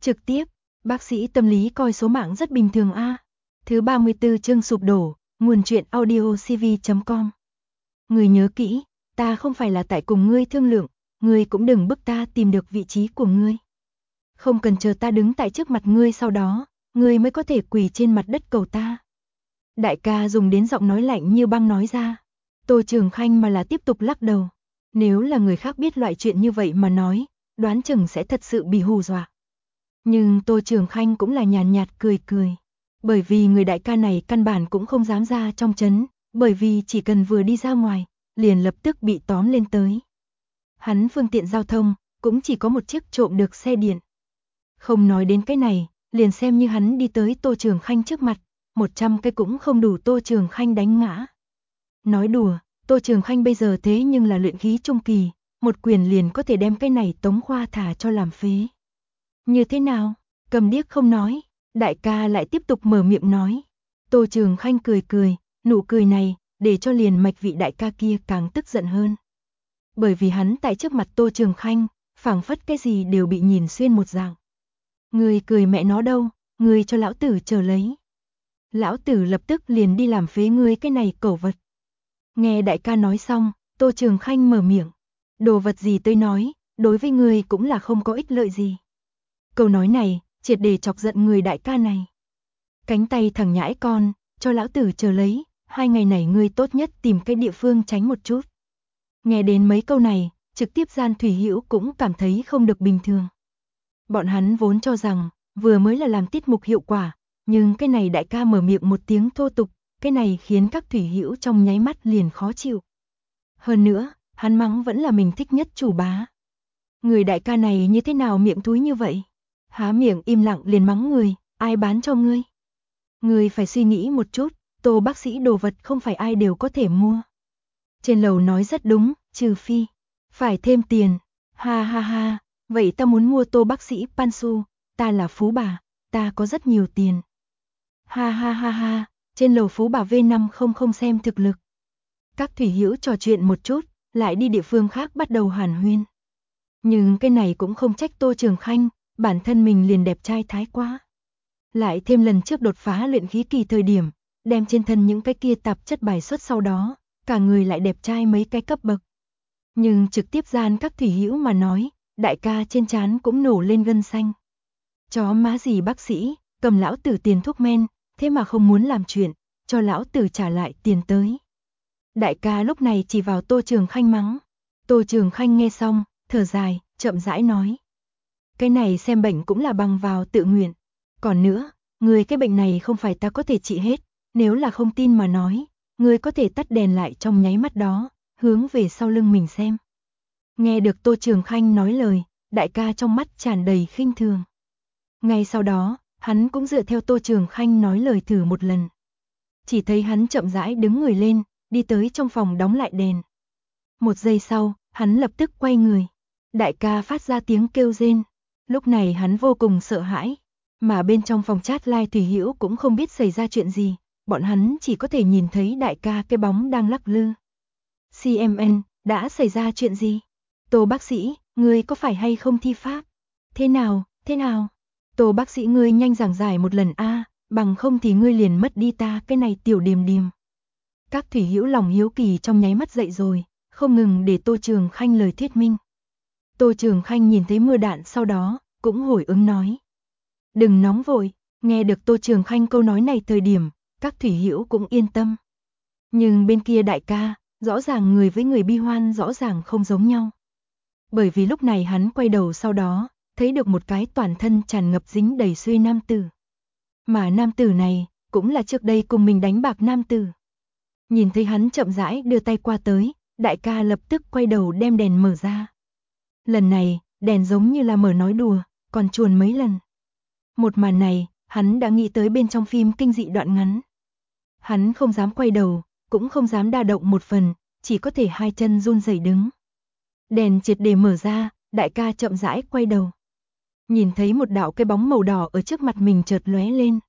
Trực tiếp, bác sĩ tâm lý coi số mạng rất bình thường a. Thứ 34 chương sụp đổ, nguồn truyện audio cv.com. Ngươi nhớ kỹ, ta không phải là tại cùng ngươi thương lượng, ngươi cũng đừng bức ta tìm được vị trí của ngươi. Không cần chờ ta đứng tại trước mặt ngươi sau đó, ngươi mới có thể quỳ trên mặt đất cầu ta. Đại ca dùng đến giọng nói lạnh như băng nói ra. Tô Trường Khanh mà là tiếp tục lắc đầu. Nếu là người khác biết loại chuyện như vậy mà nói, đoán chừng sẽ thật sự bị hù dọa. Nhưng Tô Trường Khanh cũng là nhàn nhạt cười cười. Bởi vì người đại ca này căn bản cũng không dám ra trong trấn, bởi vì chỉ cần vừa đi ra ngoài, liền lập tức bị tóm lên tới. Hắn phương tiện giao thông, cũng chỉ có một chiếc trộm được xe điện. Không nói đến cái này, liền xem như hắn đi tới Tô Trường Khanh trước mặt, 100 cái cũng không đủ Tô Trường Khanh đánh ngã. Nói đùa, Tô Trường Khanh bây giờ thế nhưng là luyện khí trung kỳ, một quyền liền có thể đem cái này Tống Khoa thả cho làm phế. Như thế nào? Cầm điếc không nói, đại ca lại tiếp tục mở miệng nói. Tô Trường Khanh cười cười, nụ cười này, để cho liền mạch vị đại ca kia càng tức giận hơn. Bởi vì hắn tại trước mặt Tô Trường Khanh, phảng phất cái gì đều bị nhìn xuyên một dạng. Ngươi cười mẹ nó đâu, ngươi cho lão tử chờ lấy. Lão tử lập tức liền đi làm phế ngươi cái này cẩu vật. Nghe đại ca nói xong, Tô Trường Khanh mở miệng. Đồ vật gì tôi nói, đối với ngươi cũng là không có ích lợi gì. Câu nói này, triệt để chọc giận người đại ca này. Cánh tay thằng nhãi con, cho lão tử chờ lấy, 2 ngày này ngươi tốt nhất tìm cái địa phương tránh một chút. Nghe đến mấy câu này, trực tiếp Gian Thủy Hữu cũng cảm thấy không được bình thường. Bọn hắn vốn cho rằng, vừa mới là làm tiết mục hiệu quả, nhưng cái này đại ca mở miệng một tiếng thô tục, cái này khiến các Thủy Hữu trong nháy mắt liền khó chịu. Hơn nữa, hắn mắng vẫn là mình thích nhất chủ bá. Người đại ca này như thế nào miệng thúi như vậy? Há miệng im lặng liền mắng người, ai bán cho ngươi? Ngươi phải suy nghĩ một chút, Tô bác sĩ đồ vật không phải ai đều có thể mua. Trên lầu nói rất đúng, trừ phi phải thêm tiền. Ha ha ha, vậy ta muốn mua Tô bác sĩ Pansu, ta là phú bà, ta có rất nhiều tiền. Ha ha ha ha, trên lầu phú bà V5 không xem thực lực. Các Thủy Hữu trò chuyện một chút, lại đi địa phương khác bắt đầu hàn huyên. Nhưng cái này cũng không trách Tô Trường Khanh, bản thân mình liền đẹp trai thái quá. Lại thêm lần trước đột phá luyện khí kỳ thời điểm, đem trên thân những cái kia tạp chất bài xuất sau đó, cả người lại đẹp trai mấy cái cấp bậc. Nhưng trực tiếp Gian các Thủy Hữu mà nói, đại ca trên trán cũng nổ lên gân xanh. Chó má gì bác sĩ, cầm lão tử tiền thuốc men, thế mà không muốn làm chuyện, cho lão tử trả lại tiền tới. Đại ca lúc này chỉ vào Tô Trường Khanh mắng. Tô Trường Khanh nghe xong, thở dài, chậm rãi nói. Cái này xem bệnh cũng là bằng vào tự nguyện. Còn nữa, người cái bệnh này không phải ta có thể trị hết, nếu là không tin mà nói, người có thể tắt đèn lại trong nháy mắt đó, hướng về sau lưng mình xem. Nghe được Tô Trường Khanh nói lời, đại ca trong mắt tràn đầy khinh thường. Ngay sau đó, hắn cũng dựa theo Tô Trường Khanh nói lời thử một lần. Chỉ thấy hắn chậm rãi đứng người lên, đi tới trong phòng đóng lại đèn. Một giây sau, hắn lập tức quay người. Đại ca phát ra tiếng kêu rên. Lúc này hắn vô cùng sợ hãi. Mà bên trong phòng chat Lai Thủy Hữu cũng không biết xảy ra chuyện gì. Bọn hắn chỉ có thể nhìn thấy đại ca cái bóng đang lắc lư. CMN, đã xảy ra chuyện gì? Tô bác sĩ, ngươi có phải hay không thi pháp? Thế nào, thế nào? Tô bác sĩ ngươi nhanh giảng giải một lần a, bằng không thì ngươi liền mất đi ta cái này tiểu điềm điềm. Các Thủy Hữu lòng hiếu kỳ trong nháy mắt dậy rồi, không ngừng để Tô Trường Khanh lời thuyết minh. Tô Trường Khanh nhìn thấy mưa đạn sau đó, cũng hồi ứng nói. Đừng nóng vội, nghe được Tô Trường Khanh câu nói này thời điểm, các Thủy Hữu cũng yên tâm. Nhưng bên kia đại ca, rõ ràng người với người bi hoan rõ ràng không giống nhau. Bởi vì lúc này hắn quay đầu sau đó, thấy được một cái toàn thân tràn ngập dính đầy xuôi nam tử. Mà nam tử này, cũng là trước đây cùng mình đánh bạc nam tử. Nhìn thấy hắn chậm rãi đưa tay qua tới, đại ca lập tức quay đầu đem đèn mở ra. Lần này, đèn giống như là mở nói đùa, còn chuồn mấy lần. Một màn này, hắn đã nghĩ tới bên trong phim kinh dị đoạn ngắn. Hắn không dám quay đầu, cũng không dám đa động một phần, chỉ có thể hai chân run rẩy đứng. Đèn triệt để mở ra, đại ca chậm rãi quay đầu. Nhìn thấy một đạo cái bóng màu đỏ ở trước mặt mình chợt lóe lên.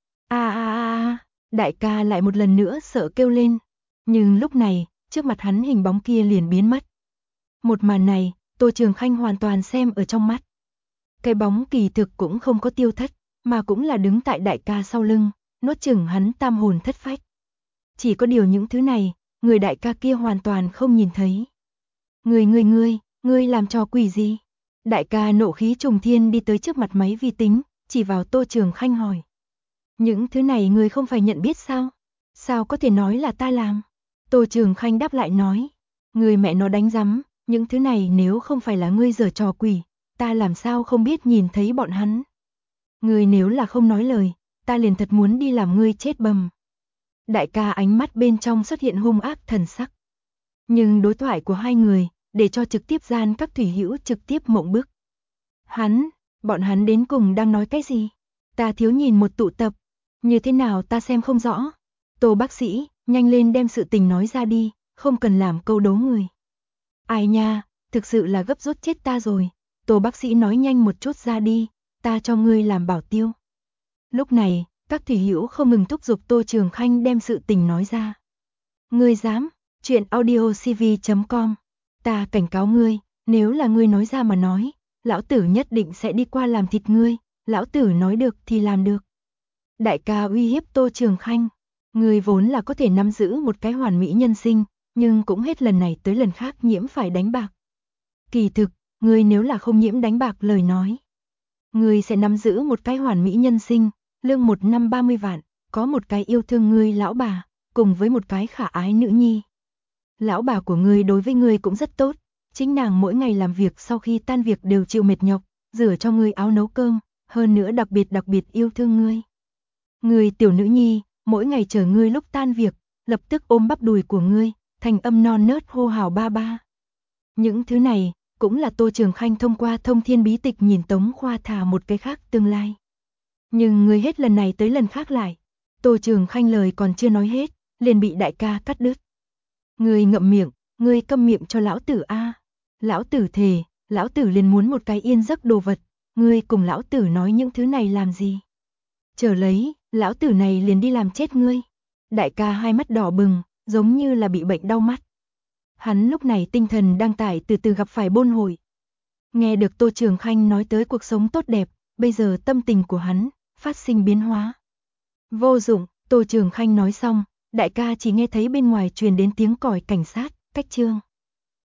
Đại ca lại một lần nữa sợ kêu lên. Nhưng lúc này, trước mặt hắn hình bóng kia liền biến mất. Một màn này, Tô Trường Khanh hoàn toàn xem ở trong mắt. Cái bóng kỳ thực cũng không có tiêu thất, mà cũng là đứng tại đại ca sau lưng, nuốt chửng hắn tam hồn thất phách. Chỉ có điều những thứ này, người đại ca kia hoàn toàn không nhìn thấy. Ngươi làm trò quỷ gì? Đại ca nộ khí trùng thiên đi tới trước mặt máy vi tính, chỉ vào Tô Trường Khanh hỏi. Những thứ này ngươi không phải nhận biết sao? Sao có thể nói là ta làm? Tô Trường Khanh đáp lại nói. Ngươi mẹ nó đánh rắm, những thứ này nếu không phải là ngươi giở trò quỷ, ta làm sao không biết nhìn thấy bọn hắn. Ngươi nếu là không nói lời, ta liền thật muốn đi làm ngươi chết bầm. Đại ca ánh mắt bên trong xuất hiện hung ác thần sắc. Nhưng đối thoại của hai người, để cho trực tiếp gian các thủy hữu trực tiếp mộng bức. Bọn hắn đến cùng đang nói cái gì? Ta thiếu nhìn một tụ tập, như thế nào ta xem không rõ. Tô bác sĩ, nhanh lên đem sự tình nói ra đi, không cần làm câu đố người. Ai nha, thực sự là gấp rút chết ta rồi. Tô bác sĩ nói nhanh một chút ra đi, ta cho ngươi làm bảo tiêu. Lúc này, các thủy hữu không ngừng thúc giục Tô Trường Khanh đem sự tình nói ra. Ngươi dám? Chuyện audiocv.com. Ta cảnh cáo ngươi, nếu là ngươi nói ra mà nói, lão tử nhất định sẽ đi qua làm thịt ngươi, lão tử nói được thì làm được. Đại ca uy hiếp Tô Trường Khanh, ngươi vốn là có thể nắm giữ một cái hoàn mỹ nhân sinh, nhưng cũng hết lần này tới lần khác nhiễm phải đánh bạc. Kỳ thực, ngươi nếu là không nhiễm đánh bạc lời nói, ngươi sẽ nắm giữ một cái hoàn mỹ nhân sinh, lương 1 năm 30 vạn, có một cái yêu thương ngươi lão bà, cùng với một cái khả ái nữ nhi. Lão bà của ngươi đối với ngươi cũng rất tốt, chính nàng mỗi ngày làm việc sau khi tan việc đều chịu mệt nhọc, rửa cho ngươi áo nấu cơm, hơn nữa đặc biệt yêu thương ngươi. Ngươi tiểu nữ nhi, mỗi ngày chờ ngươi lúc tan việc, lập tức ôm bắp đùi của ngươi, thành âm non nớt hô hào ba ba. Những thứ này, cũng là Tô Trường Khanh thông qua thông thiên bí tịch nhìn Tống Khoa thả một cái khác tương lai. Nhưng ngươi hết lần này tới lần khác lại. Tô Trường Khanh lời còn chưa nói hết, liền bị đại ca cắt đứt. Ngươi ngậm miệng, ngươi câm miệng cho lão tử a. Lão tử thề, lão tử liền muốn một cái yên giấc đồ vật, ngươi cùng lão tử nói những thứ này làm gì? Chờ lấy, lão tử này liền đi làm chết ngươi. Đại ca hai mắt đỏ bừng, giống như là bị bệnh đau mắt. Hắn lúc này tinh thần đang tải từ từ gặp phải bôn hội. Nghe được Tô Trường Khanh nói tới cuộc sống tốt đẹp, bây giờ tâm tình của hắn phát sinh biến hóa. Vô dụng, Tô Trường Khanh nói xong, đại ca chỉ nghe thấy bên ngoài truyền đến tiếng còi cảnh sát, cách chương.